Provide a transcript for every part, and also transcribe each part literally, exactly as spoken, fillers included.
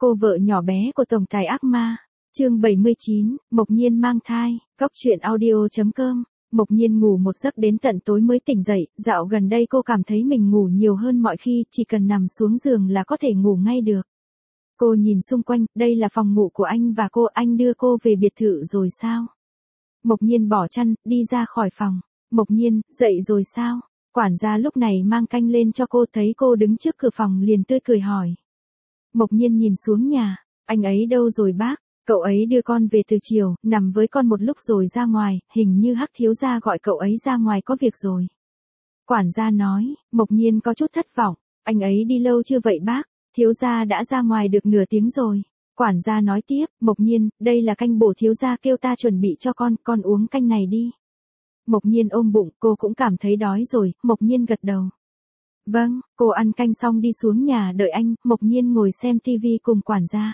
Cô vợ nhỏ bé của tổng tài ác ma. Chương bảy mươi chín, Mộc Nhiên mang thai. Cóc truyện audio chấm com. Mộc Nhiên ngủ một giấc đến tận tối mới tỉnh dậy, dạo gần đây cô cảm thấy mình ngủ nhiều hơn mọi khi, chỉ cần nằm xuống giường là có thể ngủ ngay được. Cô nhìn xung quanh, đây là phòng ngủ của anh và cô, anh đưa cô về biệt thự rồi sao? Mộc Nhiên bỏ chăn, đi ra khỏi phòng. Mộc Nhiên, dậy rồi sao? Quản gia lúc này mang canh lên cho cô, thấy cô đứng trước cửa phòng liền tươi cười hỏi. Mộc Nhiên nhìn xuống nhà, anh ấy đâu rồi bác? Cậu ấy đưa con về từ chiều, nằm với con một lúc rồi ra ngoài, hình như Hắc thiếu gia gọi cậu ấy ra ngoài có việc rồi. Quản gia nói, Mộc Nhiên có chút thất vọng, anh ấy đi lâu chưa vậy bác? Thiếu gia đã ra ngoài được nửa tiếng rồi. Quản gia nói tiếp, Mộc Nhiên, đây là canh bổ thiếu gia kêu ta chuẩn bị cho con, con uống canh này đi. Mộc Nhiên ôm bụng, cô cũng cảm thấy đói rồi, Mộc Nhiên gật đầu. Vâng, cô ăn canh xong đi xuống nhà đợi anh, Mộc Nhiên ngồi xem tivi cùng quản gia.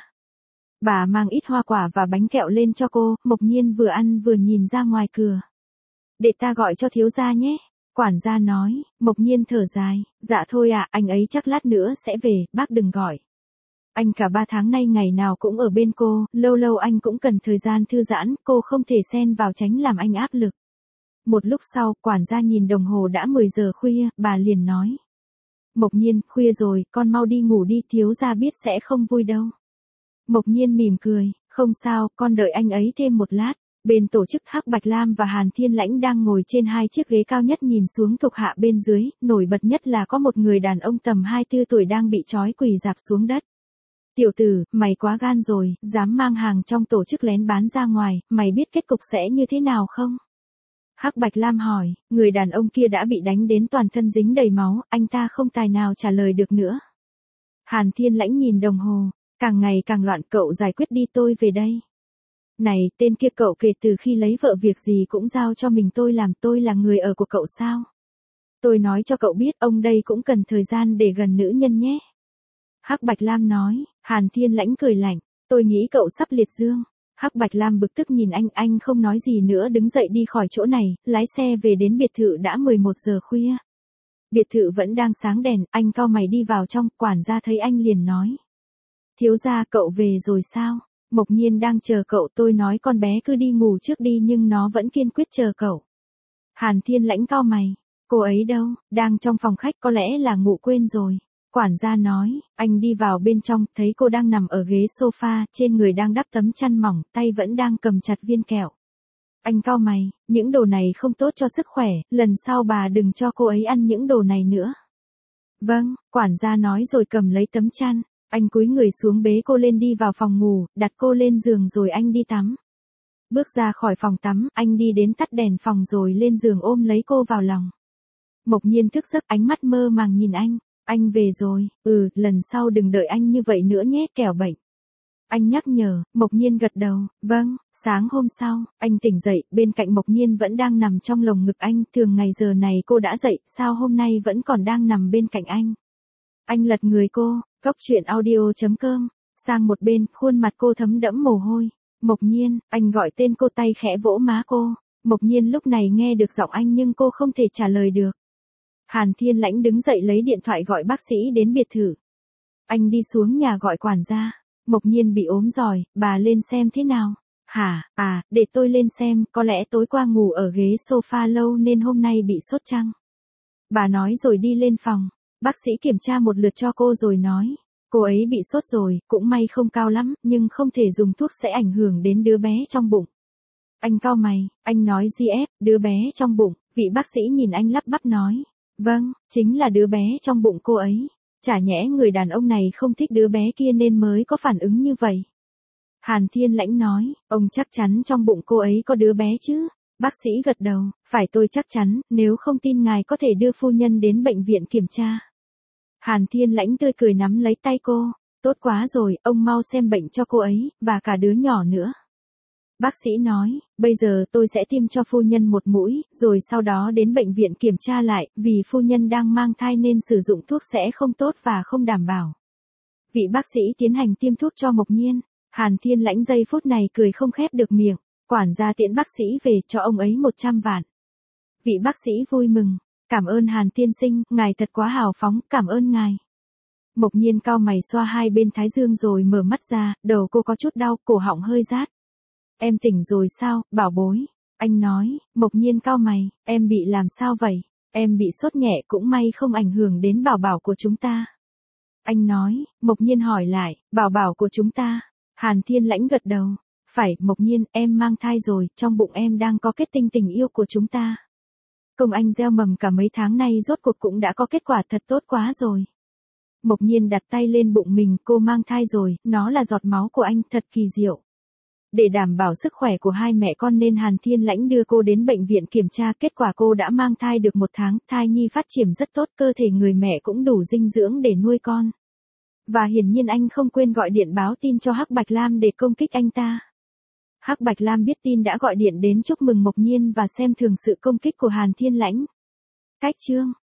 Bà mang ít hoa quả và bánh kẹo lên cho cô, Mộc Nhiên vừa ăn vừa nhìn ra ngoài cửa. Để ta gọi cho thiếu gia nhé. Quản gia nói, Mộc Nhiên thở dài, dạ thôi ạ, à, anh ấy chắc lát nữa sẽ về, bác đừng gọi. Anh cả ba tháng nay ngày nào cũng ở bên cô, lâu lâu anh cũng cần thời gian thư giãn, cô không thể xen vào tránh làm anh áp lực. Một lúc sau, quản gia nhìn đồng hồ đã mười giờ khuya, bà liền nói. Mộc Nhiên, khuya rồi, con mau đi ngủ đi, thiếu gia biết sẽ không vui đâu. Mộc Nhiên mỉm cười, không sao, con đợi anh ấy thêm một lát. Bên tổ chức Hắc Bạch Lam và Hàn Thiên Lãnh đang ngồi trên hai chiếc ghế cao nhất nhìn xuống thuộc hạ bên dưới, nổi bật nhất là có một người đàn ông tầm hai mươi tư tuổi đang bị trói quỳ rạp xuống đất. Tiểu tử, mày quá gan rồi, dám mang hàng trong tổ chức lén bán ra ngoài, mày biết kết cục sẽ như thế nào không? Hắc Bạch Lam hỏi, người đàn ông kia đã bị đánh đến toàn thân dính đầy máu, anh ta không tài nào trả lời được nữa. Hàn Thiên Lãnh nhìn đồng hồ, càng ngày càng loạn, cậu giải quyết đi, tôi về đây. Này, tên kia, cậu kể từ khi lấy vợ việc gì cũng giao cho mình tôi làm, tôi là người ở của cậu sao? Tôi nói cho cậu biết, ông đây cũng cần thời gian để gần nữ nhân nhé. Hắc Bạch Lam nói. Hàn Thiên Lãnh cười lạnh, tôi nghĩ cậu sắp liệt dương. Hắc Bạch Lam bực tức nhìn anh, anh không nói gì nữa đứng dậy đi khỏi chỗ này, lái xe về đến biệt thự đã mười một giờ khuya. Biệt thự vẫn đang sáng đèn, anh cau mày đi vào trong, quản gia thấy anh liền nói. Thiếu gia, cậu về rồi sao? Mộc Nhiên đang chờ cậu, tôi nói con bé cứ đi ngủ trước đi nhưng nó vẫn kiên quyết chờ cậu. Hàn Thiên Lãnh cau mày, cô ấy đâu, đang trong phòng khách, có lẽ là ngủ quên rồi. Quản gia nói, anh đi vào bên trong, thấy cô đang nằm ở ghế sofa, trên người đang đắp tấm chăn mỏng, tay vẫn đang cầm chặt viên kẹo. Anh cau mày, những đồ này không tốt cho sức khỏe, lần sau bà đừng cho cô ấy ăn những đồ này nữa. Vâng, quản gia nói rồi cầm lấy tấm chăn, anh cúi người xuống bế cô lên đi vào phòng ngủ, đặt cô lên giường rồi anh đi tắm. Bước ra khỏi phòng tắm, anh đi đến tắt đèn phòng rồi lên giường ôm lấy cô vào lòng. Mộc Nhiên thức giấc, ánh mắt mơ màng nhìn anh. Anh về rồi, ừ, lần sau đừng đợi anh như vậy nữa nhé, kẻo bệnh. Anh nhắc nhở, Mộc Nhiên gật đầu, vâng. Sáng hôm sau, anh tỉnh dậy, bên cạnh Mộc Nhiên vẫn đang nằm trong lồng ngực anh, thường ngày giờ này cô đã dậy, sao hôm nay vẫn còn đang nằm bên cạnh anh. Anh lật người cô, cóc truyện audio chấm com, sang một bên, khuôn mặt cô thấm đẫm mồ hôi. Mộc Nhiên, anh gọi tên cô, tay khẽ vỗ má cô. Mộc Nhiên lúc này nghe được giọng anh nhưng cô không thể trả lời được. Hàn Thiên Lãnh đứng dậy lấy điện thoại gọi bác sĩ đến biệt thự. Anh đi xuống nhà gọi quản gia. Mộc Nhiên bị ốm rồi, bà lên xem thế nào? Hả, à, để tôi lên xem, có lẽ tối qua ngủ ở ghế sofa lâu nên hôm nay bị sốt chăng? Bà nói rồi đi lên phòng. Bác sĩ kiểm tra một lượt cho cô rồi nói. Cô ấy bị sốt rồi, cũng may không cao lắm, nhưng không thể dùng thuốc sẽ ảnh hưởng đến đứa bé trong bụng. Anh cau mày, anh nói giê ép, đứa bé trong bụng, vị bác sĩ nhìn anh lắp bắp nói. Vâng, chính là đứa bé trong bụng cô ấy. Chả nhẽ người đàn ông này không thích đứa bé kia nên mới có phản ứng như vậy. Hàn Thiên Lãnh nói, ông chắc chắn trong bụng cô ấy có đứa bé chứ? Bác sĩ gật đầu, phải, tôi chắc chắn, nếu không tin ngài có thể đưa phu nhân đến bệnh viện kiểm tra. Hàn Thiên Lãnh tươi cười nắm lấy tay cô, tốt quá rồi, ông mau xem bệnh cho cô ấy, và cả đứa nhỏ nữa. Bác sĩ nói, bây giờ tôi sẽ tiêm cho phu nhân một mũi, rồi sau đó đến bệnh viện kiểm tra lại, vì phu nhân đang mang thai nên sử dụng thuốc sẽ không tốt và không đảm bảo. Vị bác sĩ tiến hành tiêm thuốc cho Mộc Nhiên, Hàn Thiên Lãnh giây phút này cười không khép được miệng, quản gia tiễn bác sĩ về cho ông ấy một trăm vạn. Vị bác sĩ vui mừng, cảm ơn Hàn tiên sinh, ngài thật quá hào phóng, cảm ơn ngài. Mộc Nhiên cau mày xoa hai bên thái dương rồi mở mắt ra, đầu cô có chút đau, cổ họng hơi rát. Em tỉnh rồi sao, bảo bối? Anh nói. Mộc Nhiên cau mày, em bị làm sao vậy? Em bị sốt nhẹ, cũng may không ảnh hưởng đến bảo bảo của chúng ta. Anh nói. Mộc Nhiên hỏi lại, bảo bảo của chúng ta? Hàn Thiên Lãnh gật đầu. Phải, Mộc Nhiên, em mang thai rồi, trong bụng em đang có kết tinh tình yêu của chúng ta. Công anh gieo mầm cả mấy tháng nay rốt cuộc cũng đã có kết quả, thật tốt quá rồi. Mộc Nhiên đặt tay lên bụng mình, cô mang thai rồi, nó là giọt máu của anh, thật kỳ diệu. Để đảm bảo sức khỏe của hai mẹ con nên Hàn Thiên Lãnh đưa cô đến bệnh viện kiểm tra, kết quả cô đã mang thai được một tháng, thai nhi phát triển rất tốt, cơ thể người mẹ cũng đủ dinh dưỡng để nuôi con. Và hiển nhiên anh không quên gọi điện báo tin cho Hắc Bạch Lam để công kích anh ta. Hắc Bạch Lam biết tin đã gọi điện đến chúc mừng Mộc Nhiên và xem thường sự công kích của Hàn Thiên Lãnh. Cách chương